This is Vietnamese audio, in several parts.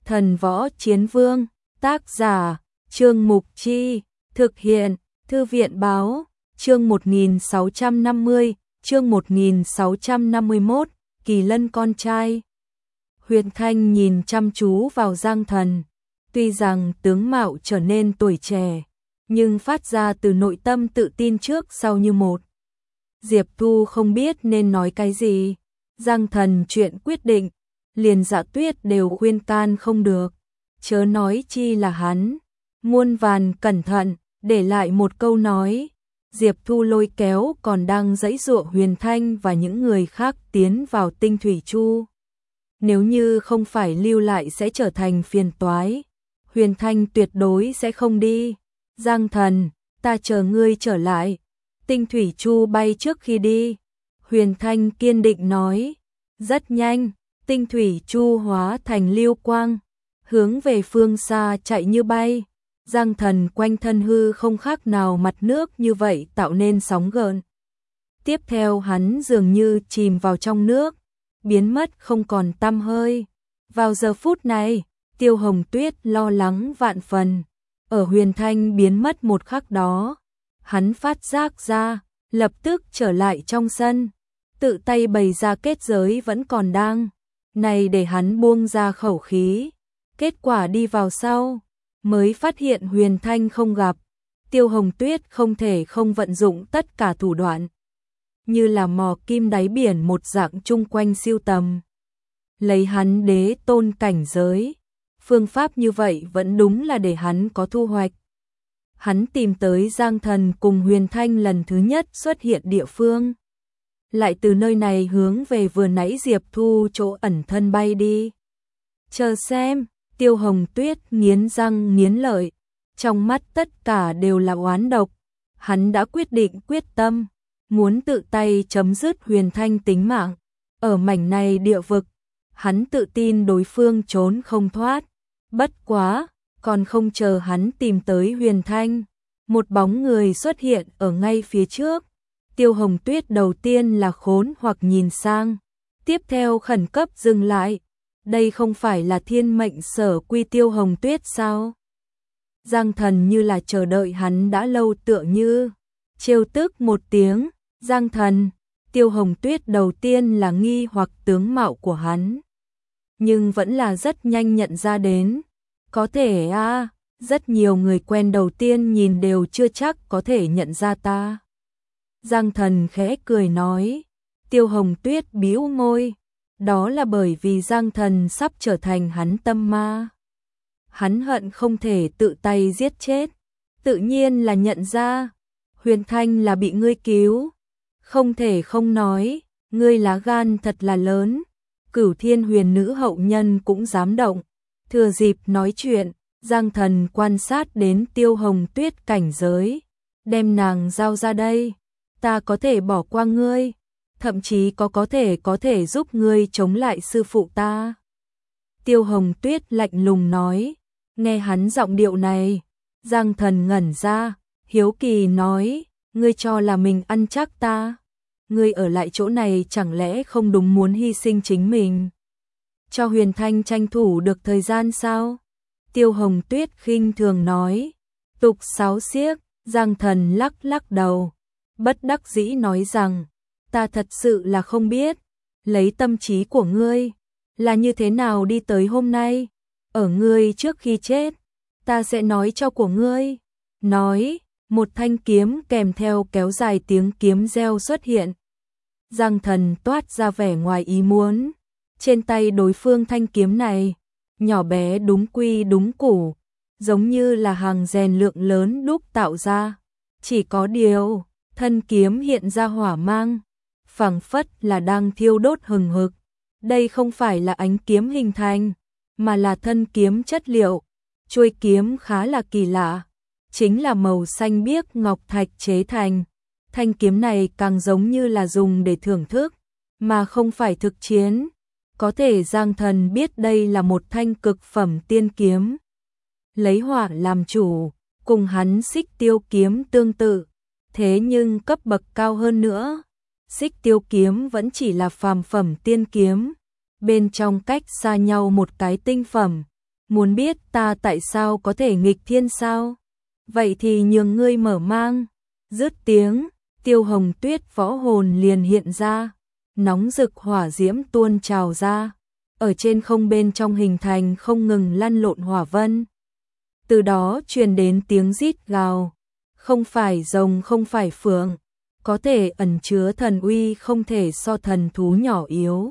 Thần Võ Chiến Vương, tác giả, Trương Mục Chi, thực hiện, Thư viện Báo, chương 1650, chương 1651, Kỳ Lân con trai. Huyền Thanh nhìn chăm chú vào Giang Thần, tuy rằng tướng mạo trở nên tuổi trẻ, nhưng phát ra từ nội tâm tự tin trước sau như một. Diệp Thu không biết nên nói cái gì, Giang Thần chuyện quyết định, liền Dạ Tuyết đều khuyên can không được, chớ nói chi là hắn. Muôn vàn cẩn thận, để lại một câu nói, Diệp Thu lôi kéo còn đang giãy giụa Huyền Thanh và những người khác tiến vào Tinh Thủy Chu. Nếu như không phải lưu lại sẽ trở thành phiền toái, Huyền Thanh tuyệt đối sẽ không đi. Giang Thần, ta chờ ngươi trở lại. Tinh Thủy Chu bay trước khi đi. Huyền Thanh kiên định nói. Rất nhanh, Tinh Thủy Chu hóa thành lưu quang, hướng về phương xa chạy như bay. Giang Thần quanh thân hư không khác nào mặt nước như vậy tạo nên sóng gợn. Tiếp theo hắn dường như chìm vào trong nước, biến mất không còn tăm hơi. Vào giờ phút này, Tiêu Hồng Tuyết lo lắng vạn phần. Ở Huyền Thanh biến mất một khắc đó, hắn phát giác ra, lập tức trở lại trong sân, tự tay bày ra kết giới vẫn còn đang. Này để hắn buông ra khẩu khí, kết quả đi vào sau, mới phát hiện Huyền Thanh không gặp. Tiêu Hồng Tuyết không thể không vận dụng tất cả thủ đoạn, như là mò kim đáy biển một dạng chung quanh siêu tầm. Lấy hắn đế tôn cảnh giới, phương pháp như vậy vẫn đúng là để hắn có thu hoạch. Hắn tìm tới Giang Thần cùng Huyền Thanh lần thứ nhất xuất hiện địa phương. Lại từ nơi này hướng về vừa nãy Diệp Thu chỗ ẩn thân bay đi. Chờ xem, Tiêu Hồng Tuyết nghiến răng nghiến lợi, trong mắt tất cả đều là oán độc. Hắn đã quyết định quyết tâm, muốn tự tay chấm dứt Huyền Thanh tính mạng. Ở mảnh này địa vực, hắn tự tin đối phương trốn không thoát. Bất quá, còn không chờ hắn tìm tới Huyền Thanh, một bóng người xuất hiện ở ngay phía trước. Tiêu Hồng Tuyết đầu tiên là khốn hoặc nhìn sang, tiếp theo khẩn cấp dừng lại. Đây không phải là thiên mệnh sở quy Tiêu Hồng Tuyết sao? Giang Thần như là chờ đợi hắn đã lâu tựa như. Trêu tức một tiếng, Giang Thần. Tiêu Hồng Tuyết đầu tiên là nghi hoặc tướng mạo của hắn, nhưng vẫn là rất nhanh nhận ra đến. Có thể rất nhiều người quen đầu tiên nhìn đều chưa chắc có thể nhận ra ta. Giang Thần khẽ cười nói. Tiêu Hồng Tuyết bĩu môi. Đó là bởi vì Giang Thần sắp trở thành hắn tâm ma. Hắn hận không thể tự tay giết chết. Tự nhiên là nhận ra. Huyền Thanh là bị ngươi cứu. Không thể không nói, ngươi lá gan thật là lớn. Cửu Thiên Huyền Nữ hậu nhân cũng dám động. Thừa dịp nói chuyện, Giang Thần quan sát đến Tiêu Hồng Tuyết cảnh giới. Đem nàng giao ra đây. Ta có thể bỏ qua ngươi, thậm chí có thể giúp ngươi chống lại sư phụ ta. Tiêu Hồng Tuyết lạnh lùng nói. Nghe hắn giọng điệu này, Giang Thần ngẩn ra, hiếu kỳ nói. Ngươi cho là mình ăn chắc ta? Ngươi ở lại chỗ này chẳng lẽ không đúng muốn hy sinh chính mình, cho Huyền Thanh tranh thủ được thời gian sao? Tiêu Hồng Tuyết khinh thường nói. Tục xáo xiếc. Giang Thần lắc lắc đầu, bất đắc dĩ nói rằng, ta thật sự là không biết, lấy tâm trí của ngươi, là như thế nào đi tới hôm nay. Ở ngươi trước khi chết, ta sẽ nói cho của ngươi. Nói, một thanh kiếm kèm theo kéo dài tiếng kiếm reo xuất hiện. Giang Thần toát ra vẻ ngoài ý muốn. Trên tay đối phương thanh kiếm này, nhỏ bé đúng quy đúng củ, giống như là hàng rèn lượng lớn đúc tạo ra. Chỉ có điều, thân kiếm hiện ra hỏa mang, phảng phất là đang thiêu đốt hừng hực. Đây không phải là ánh kiếm hình thành, mà là thân kiếm chất liệu. Chuôi kiếm khá là kỳ lạ, chính là màu xanh biếc ngọc thạch chế thành. Thanh kiếm này càng giống như là dùng để thưởng thức, mà không phải thực chiến. Có thể Giang Thần biết đây là một thanh cực phẩm tiên kiếm. Lấy hỏa làm chủ, cùng hắn Xích Tiêu kiếm tương tự, thế nhưng cấp bậc cao hơn nữa. Xích Tiêu kiếm vẫn chỉ là phàm phẩm tiên kiếm, bên trong cách xa nhau một cái tinh phẩm. Muốn biết ta tại sao có thể nghịch thiên sao? Vậy thì nhường ngươi mở mang. Dứt tiếng, Tiêu Hồng Tuyết võ hồn liền hiện ra, nóng rực hỏa diễm tuôn trào ra, ở trên không bên trong hình thành không ngừng lăn lộn hỏa vân. Từ đó truyền đến tiếng rít gào, không phải rồng không phải phượng, có thể ẩn chứa thần uy không thể so thần thú nhỏ yếu.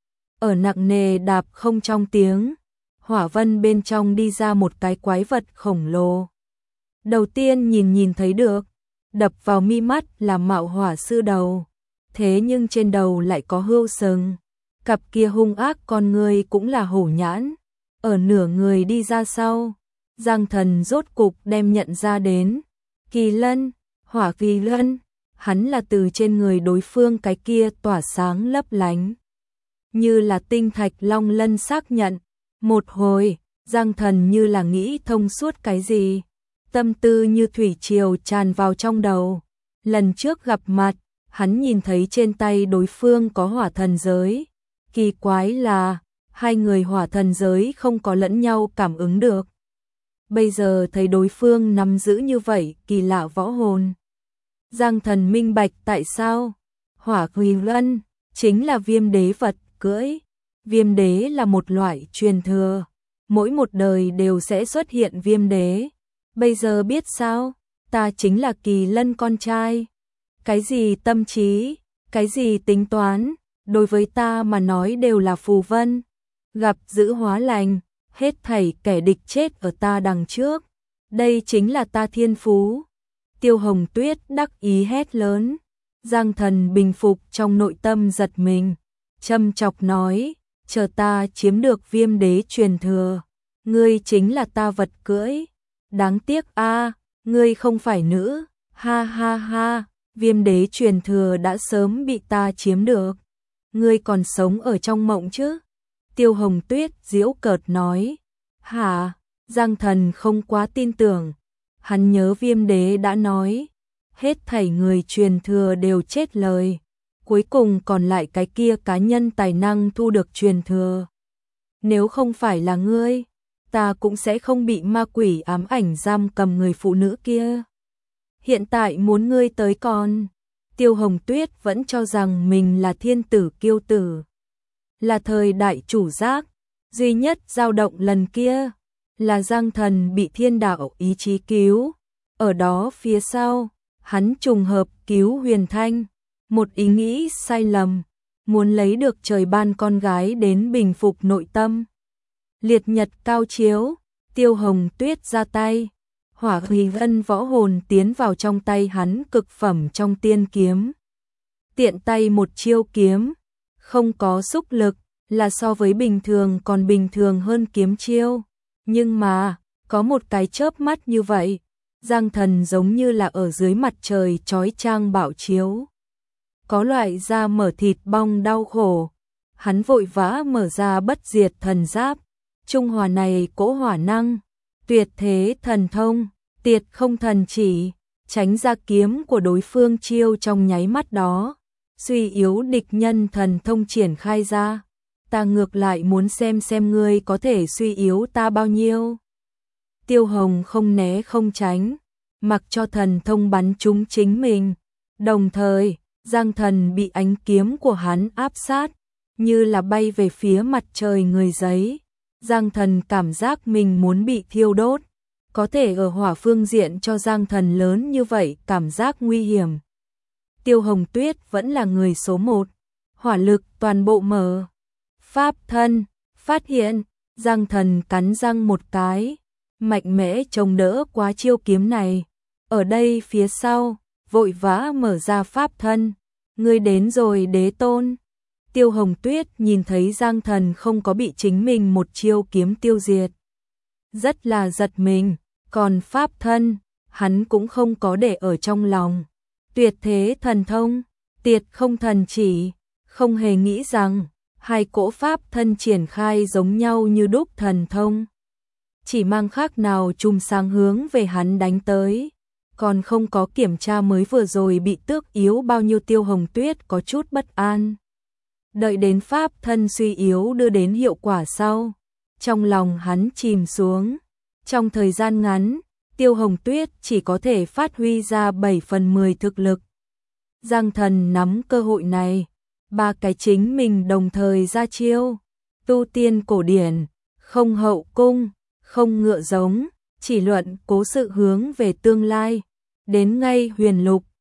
Ở nặng nề đạp không trong tiếng, hỏa vân bên trong đi ra một cái quái vật khổng lồ. Đầu tiên nhìn thấy được, đập vào mi mắt là Mạo Hỏa sư đầu, thế nhưng trên đầu lại có hươu sừng, cặp kia hung ác con người cũng là hổ nhãn, ở nửa người đi ra sau, Giang Thần rốt cục đem nhận ra đến, Kỳ Lân, Hỏa Kỳ Lân, hắn là từ trên người đối phương cái kia tỏa sáng lấp lánh, như là tinh thạch long lân xác nhận. Một hồi, Giang Thần như là nghĩ thông suốt cái gì, tâm tư như thủy triều tràn vào trong đầu. Lần trước gặp mặt, hắn nhìn thấy trên tay đối phương có hỏa thần giới. Kỳ quái là, hai người hỏa thần giới không có lẫn nhau cảm ứng được. Bây giờ thấy đối phương nắm giữ như vậy, kỳ lạ võ hồn. Giang Thần minh bạch tại sao. Hỏa Quỳ Lân chính là Viêm Đế vật cưỡi. Viêm Đế là một loại truyền thừa, mỗi một đời đều sẽ xuất hiện Viêm Đế. Bây giờ biết sao, ta chính là Kỳ Lân con trai. Cái gì tâm trí, cái gì tính toán, đối với ta mà nói đều là phù vân. Gặp dữ hóa lành, hết thảy kẻ địch chết ở ta đằng trước. Đây chính là ta thiên phú. Tiêu Hồng Tuyết đắc ý hét lớn. Giang Thần bình phục trong nội tâm giật mình, châm chọc nói, chờ ta chiếm được Viêm Đế truyền thừa, ngươi chính là ta vật cưỡi. Đáng tiếc a, ngươi không phải nữ, ha ha ha, Viêm Đế truyền thừa đã sớm bị ta chiếm được. Ngươi còn sống ở trong mộng chứ? Tiêu Hồng Tuyết giễu cợt nói. Hả? Giang Thần không quá tin tưởng. Hắn nhớ Viêm Đế đã nói, hết thảy người truyền thừa đều chết lời, cuối cùng còn lại cái kia cá nhân tài năng thu được truyền thừa. Nếu không phải là ngươi, ta cũng sẽ không bị ma quỷ ám ảnh giam cầm người phụ nữ kia. Hiện tại muốn ngươi tới còn. Tiêu Hồng Tuyết vẫn cho rằng mình là thiên tử kiêu tử, là thời đại chủ giác, duy nhất dao động lần kia là Giang Thần bị thiên đạo ý chí cứu. Ở đó phía sau, hắn trùng hợp cứu Huyền Thanh, một ý nghĩ sai lầm, muốn lấy được trời ban con gái đến bình phục nội tâm. Liệt nhật cao chiếu, Tiêu Hồng Tuyết ra tay, Hỏa Hủy Ân võ hồn tiến vào trong tay hắn cực phẩm trong tiên kiếm. Tiện tay một chiêu kiếm, không có xúc lực, là so với bình thường còn bình thường hơn kiếm chiêu. Nhưng mà, có một cái chớp mắt như vậy, Giang Thần giống như là ở dưới mặt trời chói chang bạo chiếu. Có loại da mở thịt bong đau khổ. Hắn vội vã mở ra bất diệt thần giáp. Trung hòa này cỗ hỏa năng, tuyệt thế thần thông, tiệt không thần chỉ, tránh ra kiếm của đối phương chiêu trong nháy mắt đó. Suy yếu địch nhân thần thông triển khai ra. Ta ngược lại muốn xem ngươi có thể suy yếu ta bao nhiêu. Tiêu Hồng không né không tránh, mặc cho thần thông bắn trúng chính mình. Đồng thời, Giang Thần bị ánh kiếm của hắn áp sát, như là bay về phía mặt trời người giấy. Giang Thần cảm giác mình muốn bị thiêu đốt, có thể ở hỏa phương diện cho Giang Thần lớn như vậy cảm giác nguy hiểm. Tiêu Hồng Tuyết vẫn là người số một, hỏa lực toàn bộ mở. Pháp thân, phát hiện, Giang Thần cắn răng một cái, mạnh mẽ chống đỡ quá chiêu kiếm này. Ở đây phía sau, vội vã mở ra pháp thân. Ngươi đến rồi đế tôn. Tiêu Hồng Tuyết nhìn thấy Giang Thần không có bị chính mình một chiêu kiếm tiêu diệt, rất là giật mình, còn pháp thân, hắn cũng không có để ở trong lòng. Tuyệt thế thần thông, tiệt không thần chỉ, không hề nghĩ rằng hai cỗ pháp thân triển khai giống nhau như đúc thần thông, chỉ mang khác nào chùm sáng hướng về hắn đánh tới. Còn không có kiểm tra mới vừa rồi bị tước yếu bao nhiêu, Tiêu Hồng Tuyết có chút bất an. Đợi đến pháp thân suy yếu đưa đến hiệu quả sau, trong lòng hắn chìm xuống. Trong thời gian ngắn, Tiêu Hồng Tuyết chỉ có thể phát huy ra 7/10 thực lực. Giang Thần nắm cơ hội này, ba cái chính mình đồng thời ra chiêu, tu tiên cổ điển, không hậu cung, không ngựa giống, chỉ luận cố sự hướng về tương lai, đến ngay huyền lục,